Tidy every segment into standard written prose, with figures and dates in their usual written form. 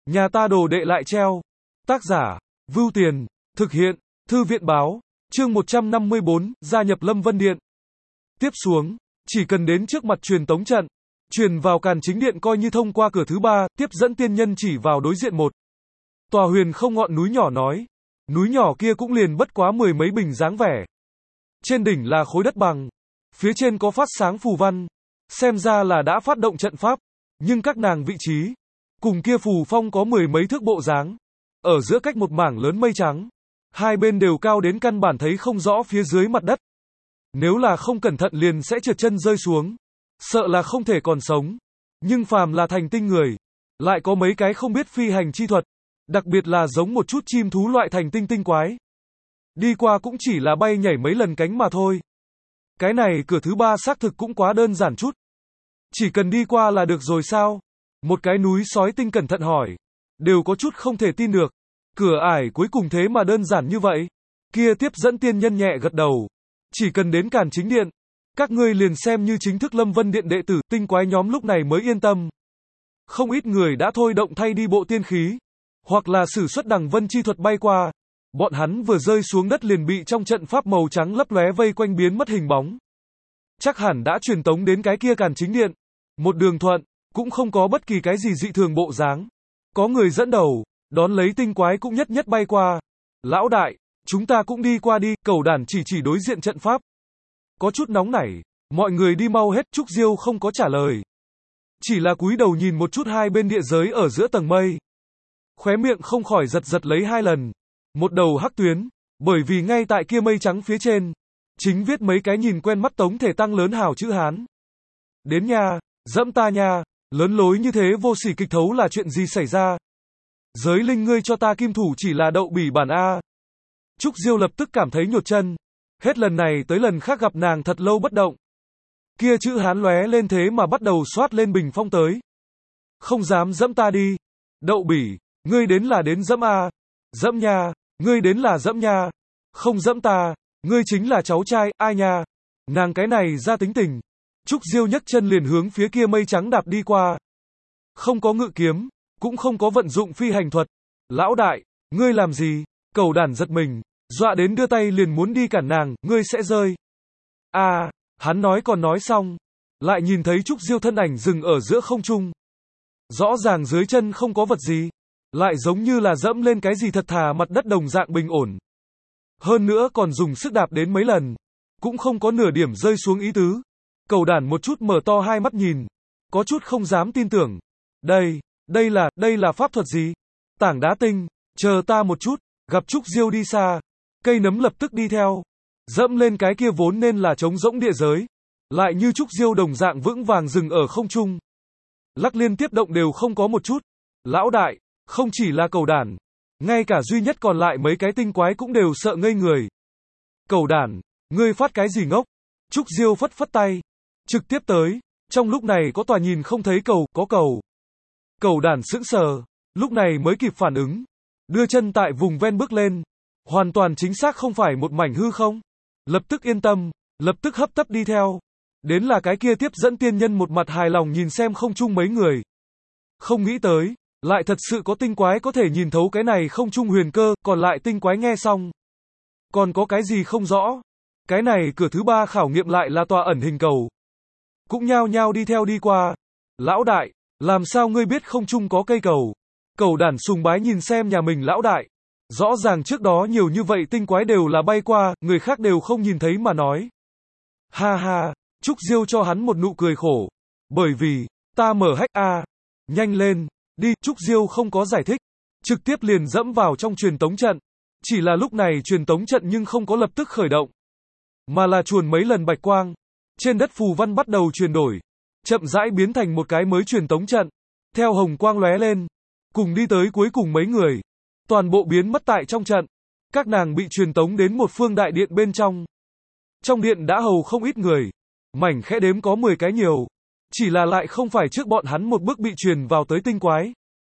Nhà ta đồ đệ lại treo. Tác giả, Vưu Tiền, thực hiện, Thư viện báo, chương 154, gia nhập Lâm Vân Điện. Tiếp xuống, chỉ cần đến trước mặt truyền tống trận, truyền vào càn chính điện coi như thông qua cửa thứ ba, tiếp dẫn tiên nhân chỉ vào đối diện một tòa huyền không ngọn núi nhỏ nói. Núi nhỏ kia cũng liền bất quá 10 mấy bình dáng vẻ. Trên đỉnh là khối đất bằng, phía trên có phát sáng phù văn, xem ra là đã phát động trận pháp, nhưng các nàng vị trí cùng kia phù phong có 10 mấy thước bộ dáng, ở giữa cách một mảng lớn mây trắng, hai bên đều cao đến căn bản thấy không rõ phía dưới mặt đất. Nếu là không cẩn thận liền sẽ trượt chân rơi xuống, sợ là không thể còn sống. Nhưng phàm là thành tinh người, lại có mấy cái không biết phi hành chi thuật, đặc biệt là giống một chút chim thú loại thành tinh tinh quái. Đi qua cũng chỉ là bay nhảy mấy lần cánh mà thôi. Cái này cửa thứ ba xác thực cũng quá đơn giản chút. Chỉ cần đi qua là được rồi sao? Một cái núi sói tinh cẩn thận hỏi. Đều có chút không thể tin được. Cửa ải cuối cùng thế mà đơn giản như vậy. Kia tiếp dẫn tiên nhân nhẹ gật đầu. Chỉ cần đến càn chính điện, các ngươi liền xem như chính thức Lâm Vân Điện đệ tử. Tinh quái nhóm lúc này mới yên tâm. Không ít người đã thôi động thay đi bộ tiên khí, hoặc là sử xuất đằng vân chi thuật bay qua. Bọn hắn vừa rơi xuống đất liền bị trong trận pháp màu trắng lấp lóe vây quanh biến mất hình bóng. Chắc hẳn đã truyền tống đến cái kia càn chính điện. Một đường thuận, cũng không có bất kỳ cái gì dị thường bộ dáng. Có người dẫn đầu, đón lấy tinh quái cũng nhất nhất bay qua. Lão đại, chúng ta cũng đi qua đi, Cẩu Đản chỉ đối diện trận pháp. Có chút nóng nảy, mọi người đi mau hết. Trúc Diêu không có trả lời, chỉ là cúi đầu nhìn một chút hai bên địa giới ở giữa tầng mây. Khóe miệng không khỏi giật giật lấy hai lần. Một đầu hắc tuyến, bởi vì ngay tại kia mây trắng phía trên, chính viết mấy cái nhìn quen mắt Tống Thể Tăng lớn hào chữ Hán. Đến nha, dẫm ta nha, lớn lối như thế vô sỉ kịch thấu là chuyện gì xảy ra? Giới linh ngươi cho ta kim thủ chỉ là đậu bỉ bản A. Trúc Diêu lập tức cảm thấy nhột chân. Hết lần này tới lần khác gặp nàng thật lâu bất động. Kia chữ Hán lóe lên thế mà bắt đầu xoát lên bình phong tới. Không dám dẫm ta đi. Đậu bỉ, ngươi đến là đến dẫm A. Dẫm nha, ngươi đến là dẫm nha. Không dẫm ta, ngươi chính là cháu trai, ai nha. Nàng cái này ra tính tình. Trúc Diêu nhấc chân liền hướng phía kia mây trắng đạp đi qua. Không có ngự kiếm, cũng không có vận dụng phi hành thuật. Lão đại, ngươi làm gì? Cẩu Đản giật mình, dọa đến đưa tay liền muốn đi cản nàng, ngươi sẽ rơi. À, hắn nói còn nói xong, lại nhìn thấy Trúc Diêu thân ảnh dừng ở giữa không trung. Rõ ràng dưới chân không có vật gì, lại giống như là dẫm lên cái gì thật thà mặt đất đồng dạng bình ổn. Hơn nữa còn dùng sức đạp đến mấy lần, cũng không có nửa điểm rơi xuống ý tứ. Cẩu Đản một chút mở to hai mắt nhìn, có chút không dám tin tưởng. Đây là pháp thuật gì? Tảng đá tinh, chờ ta một chút. Gặp Trúc Diêu đi xa, cây nấm lập tức đi theo, dẫm lên cái kia vốn nên là trống rỗng địa giới, lại như Trúc Diêu đồng dạng vững vàng dừng ở không trung. Lắc liên tiếp động đều không có một chút. Lão đại, không chỉ là Cẩu Đản, ngay cả duy nhất còn lại mấy cái tinh quái cũng đều sợ ngây người. Cẩu Đản, ngươi phát cái gì ngốc? Trúc Diêu phất phất tay, trực tiếp tới. Trong lúc này có tòa nhìn không thấy cầu, có cầu. Cẩu Đản sững sờ, lúc này mới kịp phản ứng, đưa chân tại vùng ven bước lên, hoàn toàn chính xác không phải một mảnh hư không. Lập tức yên tâm, lập tức hấp tấp đi theo. Đến là cái kia tiếp dẫn tiên nhân một mặt hài lòng nhìn xem không chung mấy người. Không nghĩ tới, lại thật sự có tinh quái có thể nhìn thấu cái này không chung huyền cơ, còn lại tinh quái nghe xong. Còn có cái gì không rõ? Cái này cửa thứ ba khảo nghiệm lại là tòa ẩn hình cầu. Cũng nhao nhao đi theo đi qua. Lão đại, làm sao ngươi biết không chung có cây cầu? Cẩu Đản sùng bái nhìn xem nhà mình lão đại. Rõ ràng trước đó nhiều như vậy tinh quái đều là bay qua, người khác đều không nhìn thấy mà nói. Ha ha, Trúc Diêu cho hắn một nụ cười khổ. Bởi vì, ta mở hách A. Nhanh lên, đi, Trúc Diêu không có giải thích. Trực tiếp liền dẫm vào trong truyền tống trận. Chỉ là lúc này truyền tống trận nhưng không có lập tức khởi động, mà là chuồn mấy lần bạch quang. Trên đất phù văn bắt đầu chuyển đổi, chậm rãi biến thành một cái mới truyền tống trận. Theo hồng quang lóe lên, cùng đi tới cuối cùng mấy người, toàn bộ biến mất tại trong trận. Các nàng bị truyền tống đến một phương đại điện bên trong. Trong điện đã hầu không ít người, mảnh khẽ đếm có 10 cái nhiều. Chỉ là lại không phải trước bọn hắn một bước bị truyền vào tới tinh quái,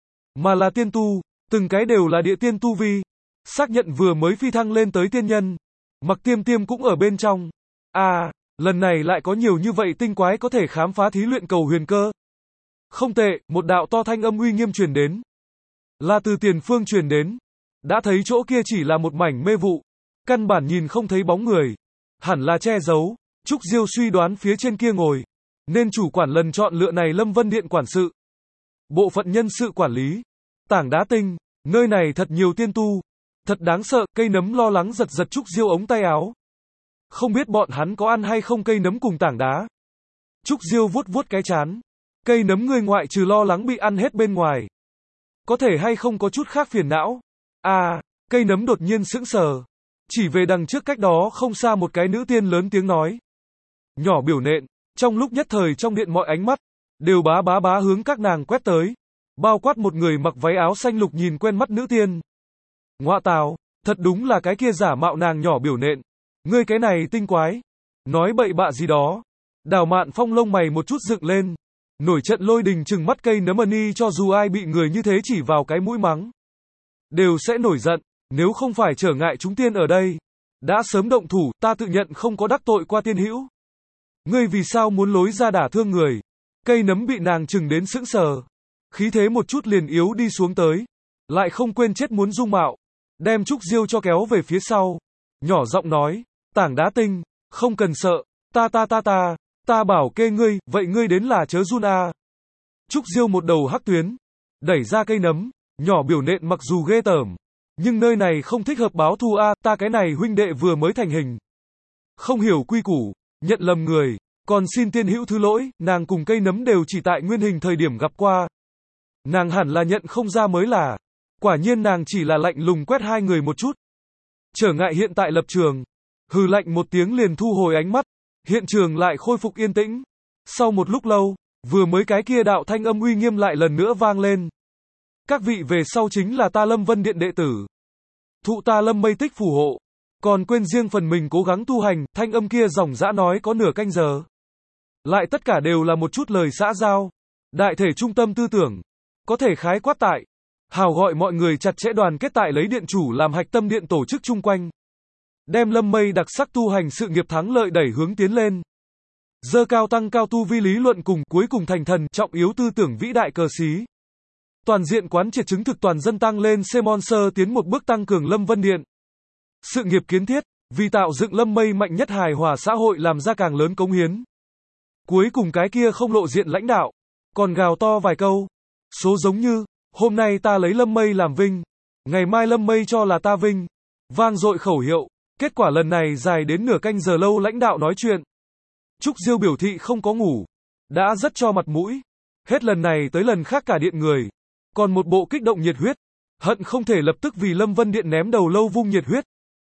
mà là tiên tu, từng cái đều là địa tiên tu vi, xác nhận vừa mới phi thăng lên tới tiên nhân. Mặc Tiêm Tiêm cũng ở bên trong. À, lần này lại có nhiều như vậy tinh quái có thể khám phá thí luyện cầu huyền cơ. Không tệ, một đạo to thanh âm uy nghiêm truyền đến. là từ tiền phương truyền đến. Đã thấy chỗ kia chỉ là một mảnh mê vụ, căn bản nhìn không thấy bóng người, hẳn là che giấu. Trúc Diêu suy đoán phía trên kia ngồi, nên chủ quản lần chọn lựa này Lâm Vân Điện quản sự. Bộ phận nhân sự quản lý. Tảng đá tinh, nơi này thật nhiều tiên tu. Thật đáng sợ, cây nấm lo lắng giật giật Trúc Diêu ống tay áo. Không biết bọn hắn có ăn hay không cây nấm cùng tảng đá. Trúc Diêu vuốt vuốt cái trán. Cây nấm ngươi ngoại trừ lo lắng bị ăn hết bên ngoài, có thể hay không có chút khác phiền não. À, cây nấm đột nhiên sững sờ. Chỉ về đằng trước cách đó không xa một cái nữ tiên lớn tiếng nói. Nhỏ biểu nện, trong lúc nhất thời trong điện mọi ánh mắt đều bá bá hướng các nàng quét tới. Bao quát một người mặc váy áo xanh lục nhìn quen mắt nữ tiên. Ngoạ tào, thật đúng là cái kia giả mạo nàng nhỏ biểu nện. Ngươi cái này tinh quái, nói bậy bạ gì đó. Đào Mạn Phong lông mày một chút dựng lên, nổi trận lôi đình trừng mắt cây nấm ni, cho dù ai bị người như thế chỉ vào cái mũi mắng, đều sẽ nổi giận, nếu không phải trở ngại chúng tiên ở đây, đã sớm động thủ, ta tự nhận không có đắc tội qua tiên hữu. Ngươi vì sao muốn lối ra đả thương người? Cây nấm bị nàng chừng đến sững sờ, khí thế một chút liền yếu đi xuống tới, lại không quên chết muốn dung mạo, đem Trúc Diêu cho kéo về phía sau, nhỏ giọng nói, tảng đá tinh, không cần sợ, ta bảo kê ngươi, vậy ngươi đến là chớ run a. Trúc Diêu một đầu hắc tuyến, đẩy ra cây nấm, nhỏ biểu nện mặc dù ghê tởm, nhưng nơi này không thích hợp báo thù a, ta cái này huynh đệ vừa mới thành hình, không hiểu quy củ, nhận lầm người, còn xin tiên hữu thứ lỗi, nàng cùng cây nấm đều chỉ tại nguyên hình thời điểm gặp qua. Nàng hẳn là nhận không ra mới là, quả nhiên nàng chỉ là lạnh lùng quét hai người một chút. Trở ngại hiện tại lập trường, hừ lạnh một tiếng liền thu hồi ánh mắt, hiện trường lại khôi phục yên tĩnh. Sau một lúc lâu, vừa mới cái kia đạo thanh âm uy nghiêm lại lần nữa vang lên. Các vị về sau chính là ta Lâm Vân Điện đệ tử. Thụ ta Lâm Mây Tích phù hộ. Còn quên riêng phần mình cố gắng tu hành, thanh âm kia ròng rã nói có nửa canh giờ. Lại tất cả đều là một chút lời xã giao. Đại thể trung tâm tư tưởng. Có thể khái quát tại. Hào gọi mọi người chặt chẽ đoàn kết tại lấy điện chủ làm hạch tâm điện tổ chức chung quanh. Đem Lâm Mây đặc sắc tu hành sự nghiệp thắng lợi đẩy hướng tiến lên. Dơ cao tăng cao tu vi lý luận cùng cuối cùng thành thần trọng yếu tư tưởng vĩ đại cờ xí. Toàn diện quán triệt chứng thực toàn dân tăng lên Semon Sơ tiến một bước tăng cường Lâm Vân Điện. Sự nghiệp kiến thiết, vì tạo dựng Lâm Mây mạnh nhất hài hòa xã hội làm ra càng lớn cống hiến. Cuối cùng cái kia không lộ diện lãnh đạo, còn gào to vài câu. Số giống như, hôm nay ta lấy Lâm Mây làm vinh, ngày mai Lâm Mây cho là ta vinh. Vang dội khẩu hiệu, kết quả lần này dài đến nửa canh giờ lâu lãnh đạo nói chuyện. Trúc Diêu biểu thị không có ngủ, đã rất cho mặt mũi. Hết lần này tới lần khác cả điện người, còn một bộ kích động nhiệt huyết, hận không thể lập tức vì Lâm Vân Điện ném đầu lâu vung nhiệt huyết.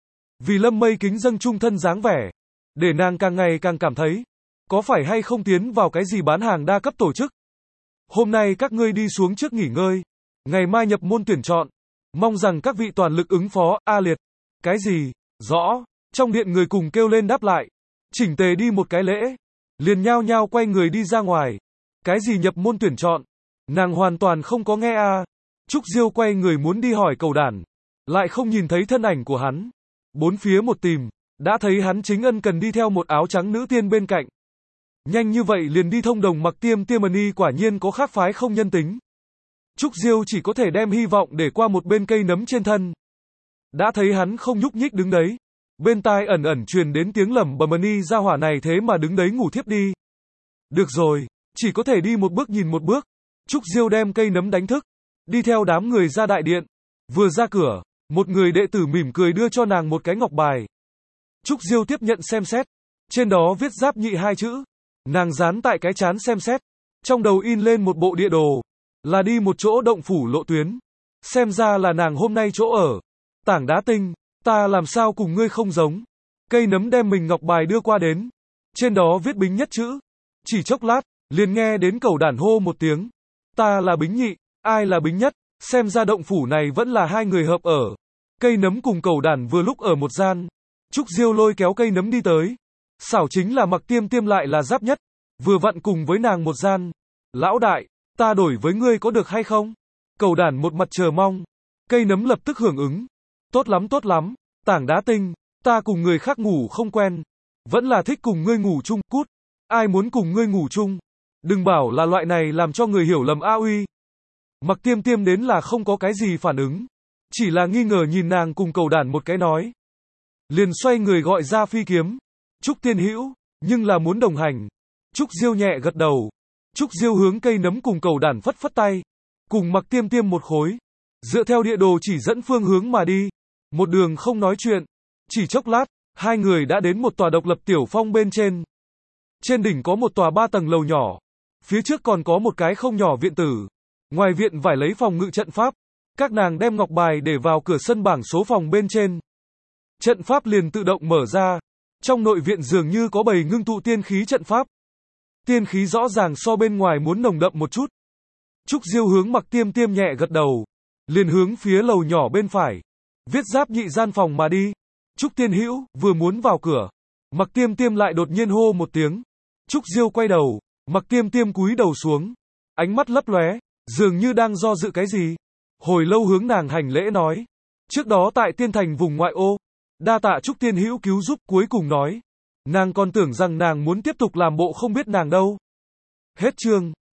Vì Lâm Mây kính dâng trung thân dáng vẻ, để nàng càng ngày càng cảm thấy, có phải hay không tiến vào cái gì bán hàng đa cấp tổ chức. Hôm nay các ngươi đi xuống trước nghỉ ngơi, ngày mai nhập môn tuyển chọn, mong rằng các vị toàn lực ứng phó. A liệt, cái gì, rõ, trong điện người cùng kêu lên đáp lại, chỉnh tề đi một cái lễ, liền nhao nhao quay người đi ra ngoài. Cái gì nhập môn tuyển chọn, nàng hoàn toàn không có nghe a. Trúc Diêu quay người muốn đi hỏi Cầu Đản, lại không nhìn thấy thân ảnh của hắn. Bốn phía một tìm, đã thấy hắn chính ân cần đi theo một áo trắng nữ tiên bên cạnh. Nhanh như vậy liền đi thông đồng mặc tiêm ni, quả nhiên có khác phái không nhân tính. Trúc Diêu chỉ có thể đem hy vọng để qua một bên cây nấm trên thân. Đã thấy hắn không nhúc nhích đứng đấy, bên tai ẩn ẩn truyền đến tiếng lẩm bẩm ni gia hỏa này thế mà đứng đấy ngủ thiếp đi. Được rồi, chỉ có thể đi một bước nhìn một bước. Trúc Diêu đem cây nấm đánh thức, đi theo đám người ra đại điện. Vừa ra cửa, một người đệ tử mỉm cười đưa cho nàng một cái ngọc bài. Trúc Diêu tiếp nhận xem xét, trên đó viết Giáp Nhị hai chữ. Nàng dán tại cái trán xem xét, trong đầu in lên một bộ địa đồ, là đi một chỗ động phủ lộ tuyến. Xem ra là nàng hôm nay chỗ ở. Tảng đá tinh, ta làm sao cùng ngươi không giống. Cây nấm đem mình ngọc bài đưa qua đến, trên đó viết Bính Nhất chữ. Chỉ chốc lát, liền nghe đến Cầu Đản hô một tiếng. Ta là Bính Nhị, ai là Bính Nhất? Xem ra động phủ này vẫn là hai người hợp ở. Cây nấm cùng Cầu Đản vừa lúc ở một gian. Trúc Diêu lôi kéo cây nấm đi tới. Xảo chính là mặc tiêm lại là Giáp Nhất, vừa vặn cùng với nàng một gian. Lão đại, ta đổi với ngươi có được hay không? Cầu Đản một mặt chờ mong. Cây nấm lập tức hưởng ứng. Tốt lắm, tảng đá tinh, ta cùng người khác ngủ không quen. Vẫn là thích cùng ngươi ngủ chung, cút. Ai muốn cùng ngươi ngủ chung? Đừng bảo là loại này làm cho người hiểu lầm a uy. Mặc Tiêm Tiêm đến là không có cái gì phản ứng. Chỉ là nghi ngờ nhìn nàng cùng Cầu Đản một cái nói. Liền xoay người gọi ra Phi Kiếm. Trúc Tiên Hữu, nhưng là muốn đồng hành. Trúc Diêu nhẹ gật đầu. Trúc Diêu hướng Cây Nấm cùng Cầu Đản phất phất tay. Cùng Mặc Tiêm Tiêm một khối. Dựa theo địa đồ chỉ dẫn phương hướng mà đi. Một đường không nói chuyện. Chỉ chốc lát, hai người đã đến một tòa độc lập tiểu phong bên trên. Trên đỉnh có một tòa 3 tầng lầu nhỏ. Phía trước còn có một cái không nhỏ viện tử. Ngoài viện vải lấy phòng ngự trận pháp. Các nàng đem ngọc bài để vào cửa sân bảng số phòng bên trên. Trận pháp liền tự động mở ra. Trong nội viện dường như có bầy ngưng tụ tiên khí trận pháp. Tiên khí rõ ràng so bên ngoài muốn nồng đậm một chút. Trúc Diêu hướng Mặc Tiêm Tiêm nhẹ gật đầu. Liền hướng phía lầu nhỏ bên phải. Viết giáp nhị gian phòng mà đi. Trúc Tiên Hữu vừa muốn vào cửa. Mặc Tiêm Tiêm lại đột nhiên hô một tiếng. Trúc Diêu quay đầu. Mặc Tiêm Tiêm cúi đầu xuống. Ánh mắt lấp lóe. Dường như đang do dự cái gì. Hồi lâu hướng nàng hành lễ nói. Trước đó tại Tiên Thành vùng ngoại ô. Đa tạ Trúc Tiên Hữu cứu giúp, cuối cùng nói. Nàng còn tưởng rằng nàng muốn tiếp tục làm bộ không biết nàng đâu. Hết chương.